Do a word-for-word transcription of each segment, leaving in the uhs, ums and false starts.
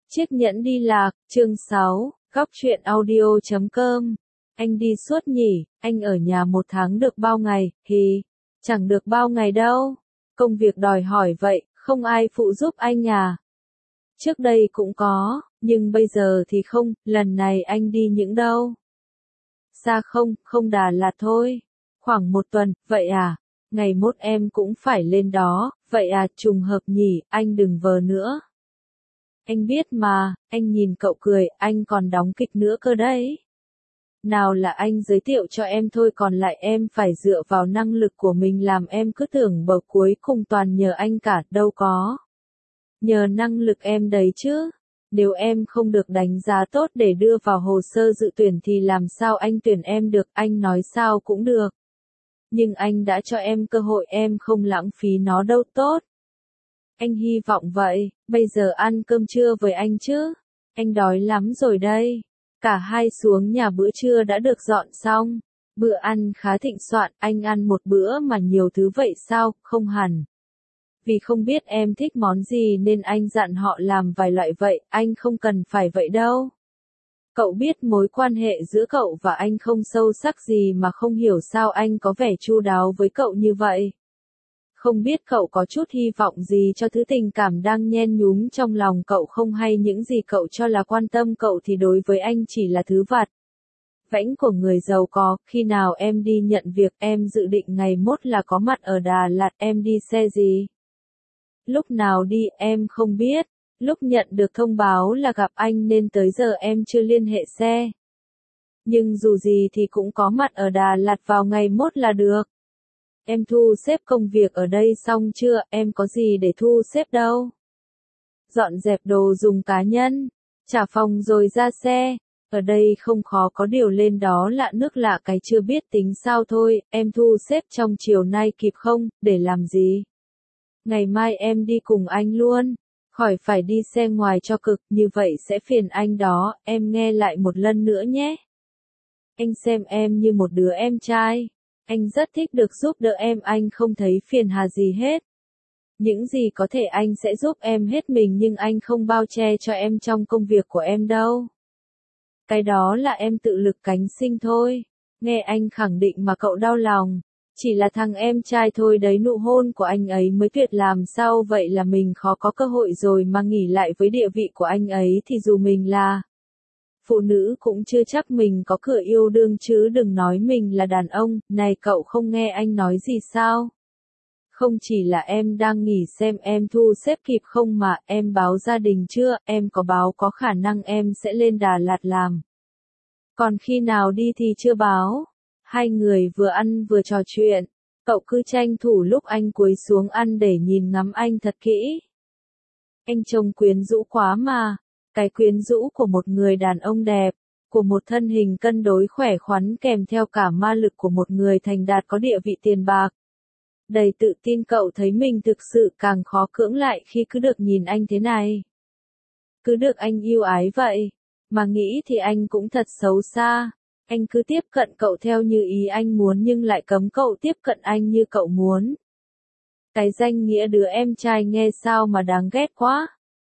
Chiếc nhẫn đi lạc, chương sáu, góc truyện audio chấm com. Anh đi suốt nhỉ, anh ở nhà một tháng được bao ngày, thì, chẳng được bao ngày đâu. Công việc đòi hỏi vậy, không ai phụ giúp anh à. Trước đây cũng có, nhưng bây giờ thì không, lần này anh đi những đâu. Xa không, không Đà Lạt thôi. Khoảng một tuần, vậy à, ngày mốt em cũng phải lên đó, vậy à, trùng hợp nhỉ, anh đừng vờ nữa. Anh biết mà, anh nhìn cậu cười, anh còn đóng kịch nữa cơ đấy. Nào là anh giới thiệu cho em thôi, còn lại em phải dựa vào năng lực của mình làm, em cứ tưởng bờ cuối cùng toàn nhờ anh cả, đâu có. Nhờ năng lực em đấy chứ. Nếu em không được đánh giá tốt để đưa vào hồ sơ dự tuyển thì làm sao anh tuyển em được, anh nói sao cũng được. Nhưng anh đã cho em cơ hội, em không lãng phí nó đâu tốt. Anh hy vọng vậy, bây giờ ăn cơm trưa với anh chứ? Anh đói lắm rồi đây. Cả hai xuống nhà, bữa trưa đã được dọn xong. Bữa ăn khá thịnh soạn, anh ăn một bữa mà nhiều thứ vậy sao? Không hẳn. Vì không biết em thích món gì nên anh dặn họ làm vài loại vậy, anh không cần phải vậy đâu. Cậu biết mối quan hệ giữa cậu và anh không sâu sắc gì mà không hiểu sao anh có vẻ chu đáo với cậu như vậy. Không biết cậu có chút hy vọng gì cho thứ tình cảm đang nhen nhúm trong lòng cậu không, hay những gì cậu cho là quan tâm cậu thì đối với anh chỉ là thứ vặt. Vãnh của người giàu có, khi nào em đi nhận việc, em dự định ngày mốt là có mặt ở Đà Lạt, em đi xe gì? Lúc nào đi, em không biết. Lúc nhận được thông báo là gặp anh nên tới giờ em chưa liên hệ xe. Nhưng dù gì thì cũng có mặt ở Đà Lạt vào ngày mốt là được. Em thu xếp công việc ở đây xong chưa, em có gì để thu xếp đâu. Dọn dẹp đồ dùng cá nhân, trả phòng rồi ra xe. Ở đây không khó, có điều lên đó lạ nước lạ cái chưa biết tính sao thôi, em thu xếp trong chiều nay kịp không, để làm gì? Ngày mai em đi cùng anh luôn, khỏi phải đi xe ngoài cho cực, như vậy sẽ phiền anh đó, em nghe lại một lần nữa nhé. Anh xem em như một đứa em trai. Anh rất thích được giúp đỡ em, anh không thấy phiền hà gì hết. Những gì có thể anh sẽ giúp em hết mình, nhưng anh không bao che cho em trong công việc của em đâu. Cái đó là em tự lực cánh sinh thôi. Nghe anh khẳng định mà cậu đau lòng. Chỉ là thằng em trai thôi đấy, nụ hôn của anh ấy mới tuyệt làm sao vậy là mình khó có cơ hội rồi mà nghỉ lại với địa vị của anh ấy thì dù mình là phụ nữ cũng chưa chắc mình có cửa yêu đương chứ đừng nói mình là đàn ông. Này cậu không nghe anh nói gì sao? Không chỉ là em đang nghỉ, xem em thu xếp kịp không mà, em báo gia đình chưa, em có báo có khả năng em sẽ lên Đà Lạt làm. Còn khi nào đi thì chưa báo. Hai người vừa ăn vừa trò chuyện, cậu cứ tranh thủ lúc anh cúi xuống ăn để nhìn ngắm anh thật kỹ. Anh trông quyến rũ quá mà. Cái quyến rũ của một người đàn ông đẹp, của một thân hình cân đối khỏe khoắn kèm theo cả ma lực của một người thành đạt có địa vị tiền bạc. Đầy tự tin, cậu thấy mình thực sự càng khó cưỡng lại khi cứ được nhìn anh thế này. Cứ được anh yêu ái vậy, mà nghĩ thì anh cũng thật xấu xa. Anh cứ tiếp cận cậu theo như ý anh muốn nhưng lại cấm cậu tiếp cận anh như cậu muốn. Cái danh nghĩa đứa em trai nghe sao mà đáng ghét quá.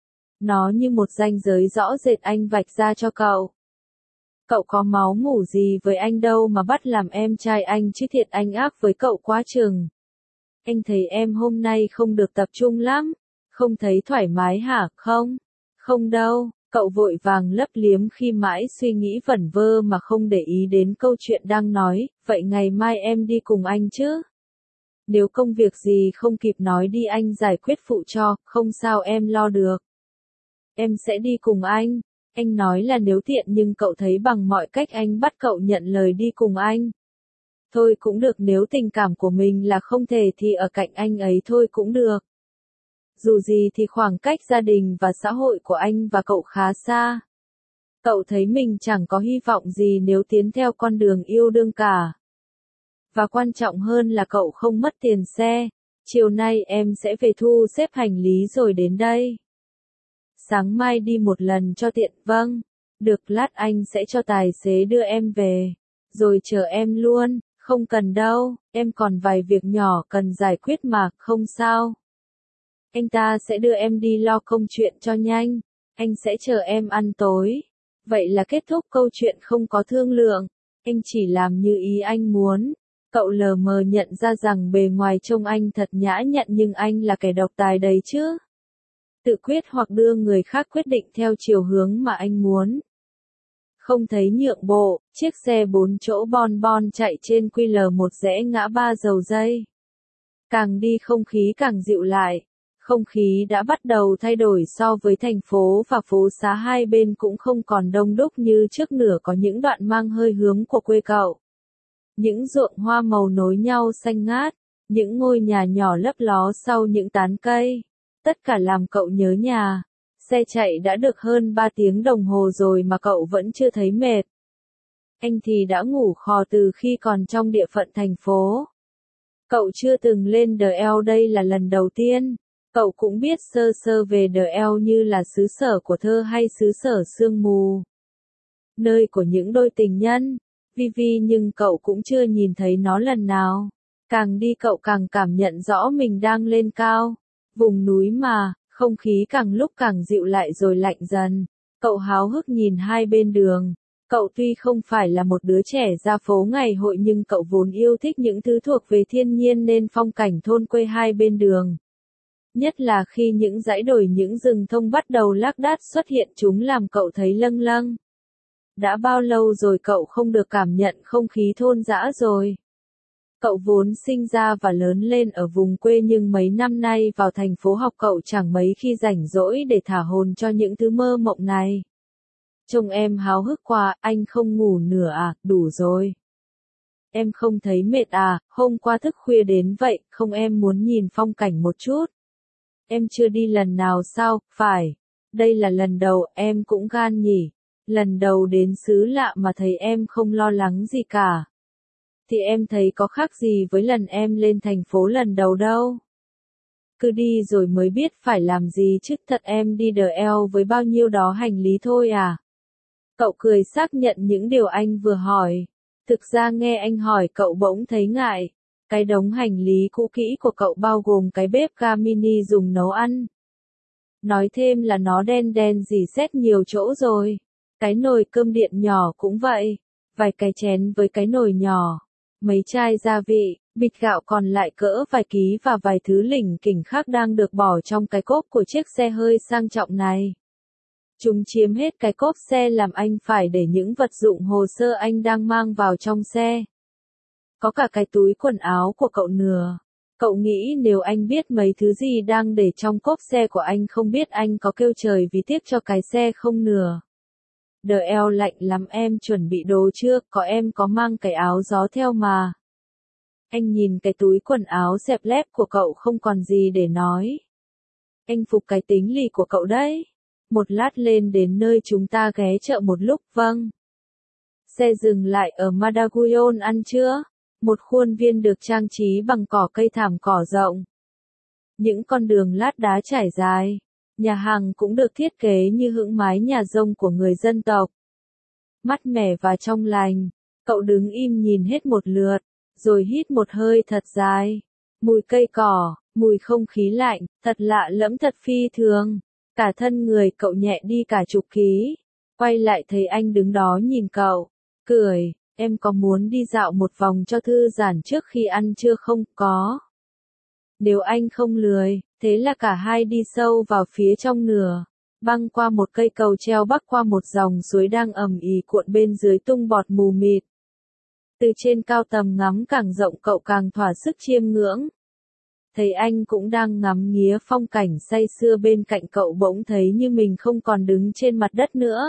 Nó như một ranh giới rõ rệt anh vạch ra cho cậu. Cậu có máu mủ gì với anh đâu mà bắt làm em trai anh chứ, thiệt anh ác với cậu quá chừng. Anh thấy em hôm nay không được tập trung lắm, không thấy thoải mái hả? Không, không đâu, cậu vội vàng lấp liếm khi mãi suy nghĩ vẩn vơ mà không để ý đến câu chuyện đang nói. Vậy ngày mai em đi cùng anh chứ? Nếu công việc gì không kịp nói đi, anh giải quyết phụ cho, không sao, em lo được. Em sẽ đi cùng anh. Anh nói là nếu tiện, nhưng cậu thấy bằng mọi cách anh bắt cậu nhận lời đi cùng anh. Thôi cũng được, nếu tình cảm của mình là không thể thì ở cạnh anh ấy thôi cũng được. Dù gì thì khoảng cách gia đình và xã hội của anh và cậu khá xa. Cậu thấy mình chẳng có hy vọng gì nếu tiến theo con đường yêu đương cả. Và quan trọng hơn là cậu không mất tiền xe. Chiều nay em sẽ về thu xếp hành lý rồi đến đây. Sáng mai đi một lần cho tiện. Vâng, được, lát anh sẽ cho tài xế đưa em về, rồi chờ em luôn. Không cần đâu, em còn vài việc nhỏ cần giải quyết mà, không sao. Anh ta sẽ đưa em đi lo công chuyện cho nhanh. Anh sẽ chờ em ăn tối. Vậy là kết thúc câu chuyện không có thương lượng. Anh chỉ làm như ý anh muốn. Cậu lờ mờ nhận ra rằng bề ngoài trông anh thật nhã nhặn nhưng anh là kẻ độc tài đấy chứ. Tự quyết hoặc đưa người khác quyết định theo chiều hướng mà anh muốn. Không thấy nhượng bộ, chiếc xe bốn chỗ bon bon chạy trên quy lờ một rẽ ngã ba dầu dây. Càng đi không khí càng dịu lại. Không khí đã bắt đầu thay đổi so với thành phố và phố xá hai bên cũng không còn đông đúc như trước nữa, có những đoạn mang hơi hướng của quê cậu. Những ruộng hoa màu nối nhau xanh ngát, những ngôi nhà nhỏ lấp ló sau những tán cây. Tất cả làm cậu nhớ nhà. Xe chạy đã được hơn ba tiếng đồng hồ rồi mà cậu vẫn chưa thấy mệt. Anh thì đã ngủ khò từ khi còn trong địa phận thành phố. Cậu chưa từng lên đờ eo, đây là lần đầu tiên. Cậu cũng biết sơ sơ về đờ eo như là xứ sở của thơ hay xứ sở sương mù. Nơi của những đôi tình nhân, vi vi, nhưng cậu cũng chưa nhìn thấy nó lần nào. Càng đi cậu càng cảm nhận rõ mình đang lên cao. Vùng núi mà, không khí càng lúc càng dịu lại rồi lạnh dần. Cậu háo hức nhìn hai bên đường. Cậu tuy không phải là một đứa trẻ ra phố ngày hội nhưng cậu vốn yêu thích những thứ thuộc về thiên nhiên nên phong cảnh thôn quê hai bên đường. Nhất là khi những dãy đồi, những rừng thông bắt đầu lác đác xuất hiện, chúng làm cậu thấy lâng lâng. Đã bao lâu rồi cậu không được cảm nhận không khí thôn dã rồi? Cậu vốn sinh ra và lớn lên ở vùng quê nhưng mấy năm nay vào thành phố học, cậu chẳng mấy khi rảnh rỗi để thả hồn cho những thứ mơ mộng này. Trông em háo hức quá, anh không ngủ nửa à, đủ rồi. Em không thấy mệt à, hôm qua thức khuya đến vậy, không em muốn nhìn phong cảnh một chút. Em chưa đi lần nào sao, phải. Đây là lần đầu, em cũng gan nhỉ. Lần đầu đến xứ lạ mà thấy em không lo lắng gì cả. Thì em thấy có khác gì với lần em lên thành phố lần đầu đâu. Cứ đi rồi mới biết phải làm gì chứ, thật em đi đờ eo với bao nhiêu đó hành lý thôi à. Cậu cười xác nhận những điều anh vừa hỏi. Thực ra nghe anh hỏi cậu bỗng thấy ngại. Cái đống hành lý cũ kỹ của cậu bao gồm cái bếp ga mini dùng nấu ăn. Nói thêm là nó đen đen rỉ sét nhiều chỗ rồi. Cái nồi cơm điện nhỏ cũng vậy. Vài cái chén với cái nồi nhỏ. Mấy chai gia vị, bịch gạo còn lại cỡ vài ký và vài thứ lỉnh kỉnh khác đang được bỏ trong cái cốp của chiếc xe hơi sang trọng này. Chúng chiếm hết cái cốp xe làm anh phải để những vật dụng hồ sơ anh đang mang vào trong xe. Có cả cái túi quần áo của cậu nữa. Cậu nghĩ nếu anh biết mấy thứ gì đang để trong cốp xe của anh không biết anh có kêu trời vì tiếc cho cái xe không nửa. Đờ eo lạnh lắm, em chuẩn bị đồ chưa, có em có mang cái áo gió theo mà. Anh nhìn cái túi quần áo xẹp lép của cậu không còn gì để nói. Anh phục cái tính lì của cậu đấy. Một lát lên đến nơi chúng ta ghé chợ một lúc, vâng. Xe dừng lại ở Madaguyon ăn trưa. Một khuôn viên được trang trí bằng cỏ cây thảm cỏ rộng. Những con đường lát đá trải dài. Nhà hàng cũng được thiết kế như hững mái nhà rông của người dân tộc. Mát mẻ và trong lành. Cậu đứng im nhìn hết một lượt, rồi hít một hơi thật dài. Mùi cây cỏ, mùi không khí lạnh, thật lạ lẫm, thật phi thường. Cả thân người cậu nhẹ đi cả chục ký. Quay lại thấy anh đứng đó nhìn cậu. Cười, em có muốn đi dạo một vòng cho thư giãn trước khi ăn trưa không? Có. Nếu anh không lười, thế là cả hai đi sâu vào phía trong nửa. Băng qua một cây cầu treo bắc qua một dòng suối đang ầm ĩ cuộn bên dưới tung bọt mù mịt. Từ trên cao tầm ngắm càng rộng cậu càng thỏa sức chiêm ngưỡng. Thấy anh cũng đang ngắm nghía phong cảnh say sưa bên cạnh cậu, bỗng thấy như mình không còn đứng trên mặt đất nữa.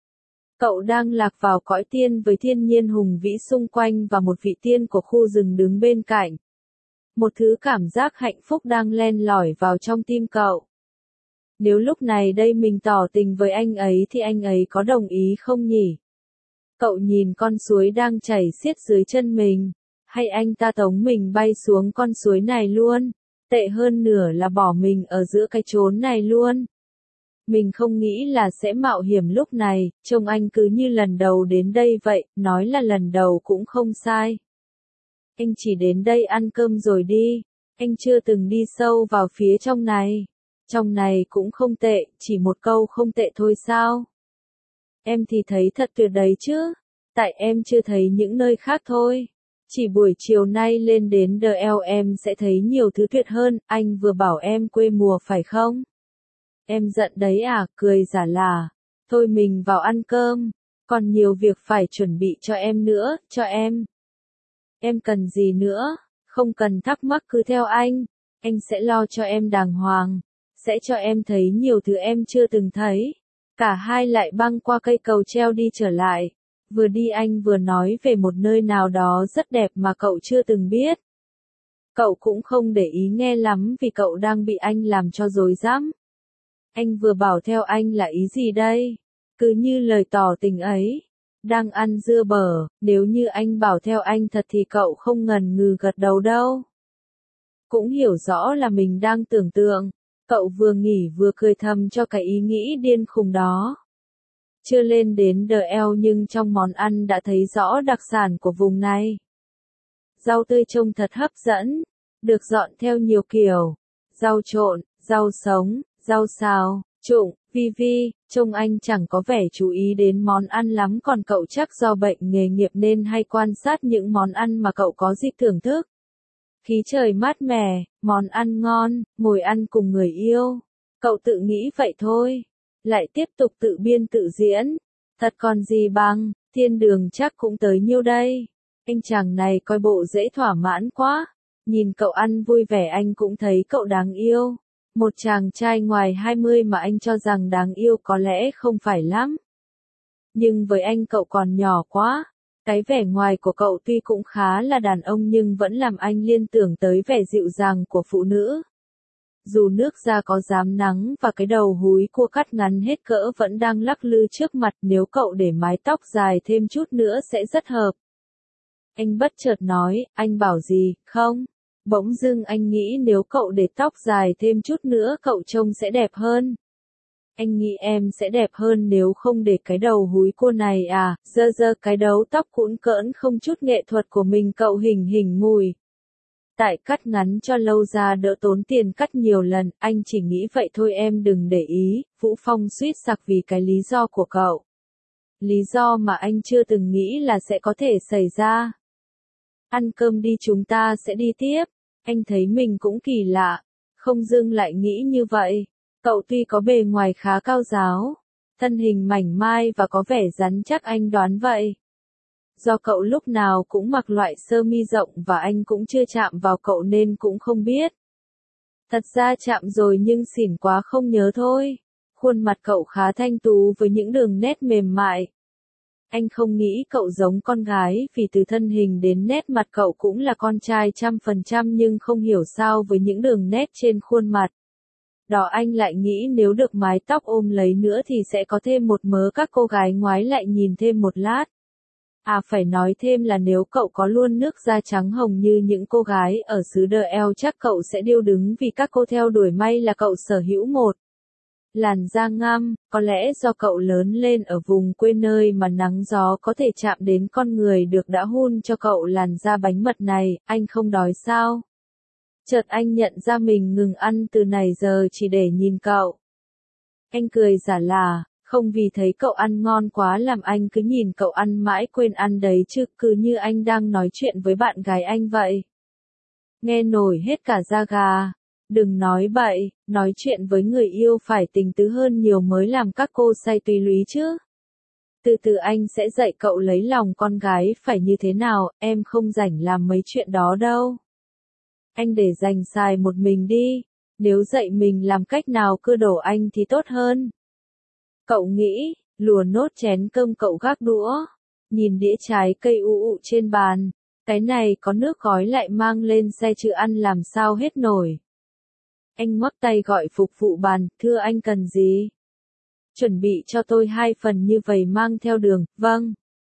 Cậu đang lạc vào cõi tiên với thiên nhiên hùng vĩ xung quanh và một vị tiên của khu rừng đứng bên cạnh. Một thứ cảm giác hạnh phúc đang len lỏi vào trong tim cậu. Nếu lúc này đây mình tỏ tình với anh ấy thì anh ấy có đồng ý không nhỉ? Cậu nhìn con suối đang chảy xiết dưới chân mình. Hay anh ta tống mình bay xuống con suối này luôn? Tệ hơn nửa là bỏ mình ở giữa cái chốn này luôn. Mình không nghĩ là sẽ mạo hiểm lúc này, trông anh cứ như lần đầu đến đây vậy, nói là lần đầu cũng không sai. Anh chỉ đến đây ăn cơm rồi đi, anh chưa từng đi sâu vào phía trong này. Trong này cũng không tệ, chỉ một câu không tệ thôi sao? Em thì thấy thật tuyệt đấy chứ, tại em chưa thấy những nơi khác thôi. Chỉ buổi chiều nay lên đến đê lờ em sẽ thấy nhiều thứ tuyệt hơn, anh vừa bảo em quê mùa phải không? Em giận đấy à, cười giả là. Thôi mình vào ăn cơm, còn nhiều việc phải chuẩn bị cho em nữa, cho em. Em cần gì nữa? Không cần thắc mắc cứ theo anh, anh sẽ lo cho em đàng hoàng, sẽ cho em thấy nhiều thứ em chưa từng thấy. Cả hai lại băng qua cây cầu treo đi trở lại. Vừa đi anh vừa nói về một nơi nào đó rất đẹp mà cậu chưa từng biết. Cậu cũng không để ý nghe lắm vì cậu đang bị anh làm cho rối rắm. Anh vừa bảo theo anh là ý gì đây? Cứ như lời tỏ tình ấy. Đang ăn dưa bở, nếu như anh bảo theo anh thật thì cậu không ngần ngừ gật đầu đâu. Cũng hiểu rõ là mình đang tưởng tượng. Cậu vừa nghỉ vừa cười thầm cho cái ý nghĩ điên khùng đó. Chưa lên đến đê lờ nhưng trong món ăn đã thấy rõ đặc sản của vùng này. Rau tươi trông thật hấp dẫn, được dọn theo nhiều kiểu. Rau trộn, rau sống, rau xào, trụng, vi vi, trông anh chẳng có vẻ chú ý đến món ăn lắm còn cậu chắc do bệnh nghề nghiệp nên hay quan sát những món ăn mà cậu có dịp thưởng thức. Khí trời mát mẻ, món ăn ngon, ngồi ăn cùng người yêu. Cậu tự nghĩ vậy thôi. Lại tiếp tục tự biên tự diễn. Thật còn gì bằng, thiên đường chắc cũng tới nhiêu đây. Anh chàng này coi bộ dễ thỏa mãn quá. Nhìn cậu ăn vui vẻ anh cũng thấy cậu đáng yêu. Một chàng trai ngoài hai mươi mà anh cho rằng đáng yêu có lẽ không phải lắm. Nhưng với anh cậu còn nhỏ quá. Cái vẻ ngoài của cậu tuy cũng khá là đàn ông nhưng vẫn làm anh liên tưởng tới vẻ dịu dàng của phụ nữ. Dù nước da có rám nắng và cái đầu húi cua cắt ngắn hết cỡ vẫn đang lắc lư trước mặt nếu cậu để mái tóc dài thêm chút nữa sẽ rất hợp. Anh bất chợt nói, anh bảo gì, không? Bỗng dưng anh nghĩ nếu cậu để tóc dài thêm chút nữa cậu trông sẽ đẹp hơn. Anh nghĩ em sẽ đẹp hơn nếu không để cái đầu húi cua này à, dơ dơ cái đầu tóc cũn cỡn không chút nghệ thuật của mình cậu hình hình mùi. Tại cắt ngắn cho lâu ra đỡ tốn tiền cắt nhiều lần, anh chỉ nghĩ vậy thôi em đừng để ý, Vũ Phong suýt sặc vì cái lý do của cậu. Lý do mà anh chưa từng nghĩ là sẽ có thể xảy ra. Ăn cơm đi chúng ta sẽ đi tiếp, anh thấy mình cũng kỳ lạ, không dưng lại nghĩ như vậy. Cậu tuy có bề ngoài khá cao ráo, thân hình mảnh mai và có vẻ rắn chắc anh đoán vậy. Do cậu lúc nào cũng mặc loại sơ mi rộng và anh cũng chưa chạm vào cậu nên cũng không biết. Thật ra chạm rồi nhưng xỉn quá không nhớ thôi. Khuôn mặt cậu khá thanh tú với những đường nét mềm mại. Anh không nghĩ cậu giống con gái vì từ thân hình đến nét mặt cậu cũng là con trai trăm phần trăm nhưng không hiểu sao với những đường nét trên khuôn mặt. Đó anh lại nghĩ nếu được mái tóc ôm lấy nữa thì sẽ có thêm một mớ các cô gái ngoái lại nhìn thêm một lát. À phải nói thêm là nếu cậu có luôn nước da trắng hồng như những cô gái ở xứ đê lờ chắc cậu sẽ điêu đứng vì các cô theo đuổi may là cậu sở hữu một làn da ngăm, có lẽ do cậu lớn lên ở vùng quê nơi mà nắng gió có thể chạm đến con người được đã hun cho cậu làn da bánh mật này, anh không đói sao? Chợt anh nhận ra mình ngừng ăn từ nãy giờ chỉ để nhìn cậu. Anh cười giả là, không vì thấy cậu ăn ngon quá làm anh cứ nhìn cậu ăn mãi quên ăn đấy chứ, cứ như anh đang nói chuyện với bạn gái anh vậy. Nghe nổi hết cả da gà. Đừng nói bậy, nói chuyện với người yêu phải tình tứ hơn nhiều mới làm các cô say tùy lúy chứ. Từ từ anh sẽ dạy cậu lấy lòng con gái phải như thế nào, em không rảnh làm mấy chuyện đó đâu. Anh để dành xài một mình đi, nếu dạy mình làm cách nào cưa đổ anh thì tốt hơn. Cậu nghĩ, lùa nốt chén cơm cậu gác đũa, nhìn đĩa trái cây u ụ trên bàn, cái này có nước gói lại mang lên xe chứ ăn làm sao hết nổi. Anh ngoắc tay gọi phục vụ bàn, thưa anh cần gì? Chuẩn bị cho tôi hai phần như vậy mang theo đường, vâng.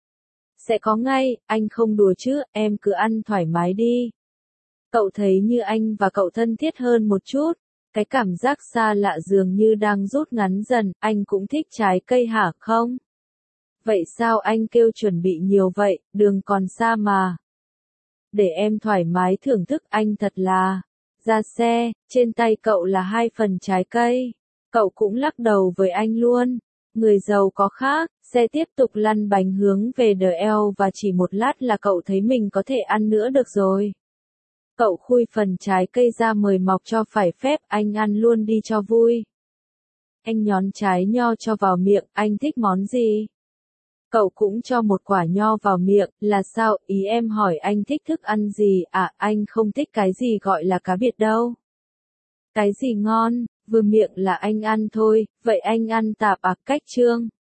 Sẽ có ngay, anh không đùa chứ, em cứ ăn thoải mái đi. Cậu thấy như anh và cậu thân thiết hơn một chút, cái cảm giác xa lạ dường như đang rút ngắn dần, anh cũng thích trái cây hả không? Vậy sao anh kêu chuẩn bị nhiều vậy, đường còn xa mà. Để em thoải mái thưởng thức anh thật là. Ra xe, trên tay cậu là hai phần trái cây. Cậu cũng lắc đầu với anh luôn. Người giàu có khác, xe tiếp tục lăn bánh hướng về The L và chỉ một lát là cậu thấy mình có thể ăn nữa được rồi. Cậu khui phần trái cây ra mời Mọc cho phải phép, anh ăn luôn đi cho vui. Anh nhón trái nho cho vào miệng, anh thích món gì? Cậu cũng cho một quả nho vào miệng, là sao? Ý em hỏi anh thích thức ăn gì, à, anh không thích cái gì gọi là cá biệt đâu. Cái gì ngon, vừa miệng là anh ăn thôi, vậy anh ăn tạp à, cách trương.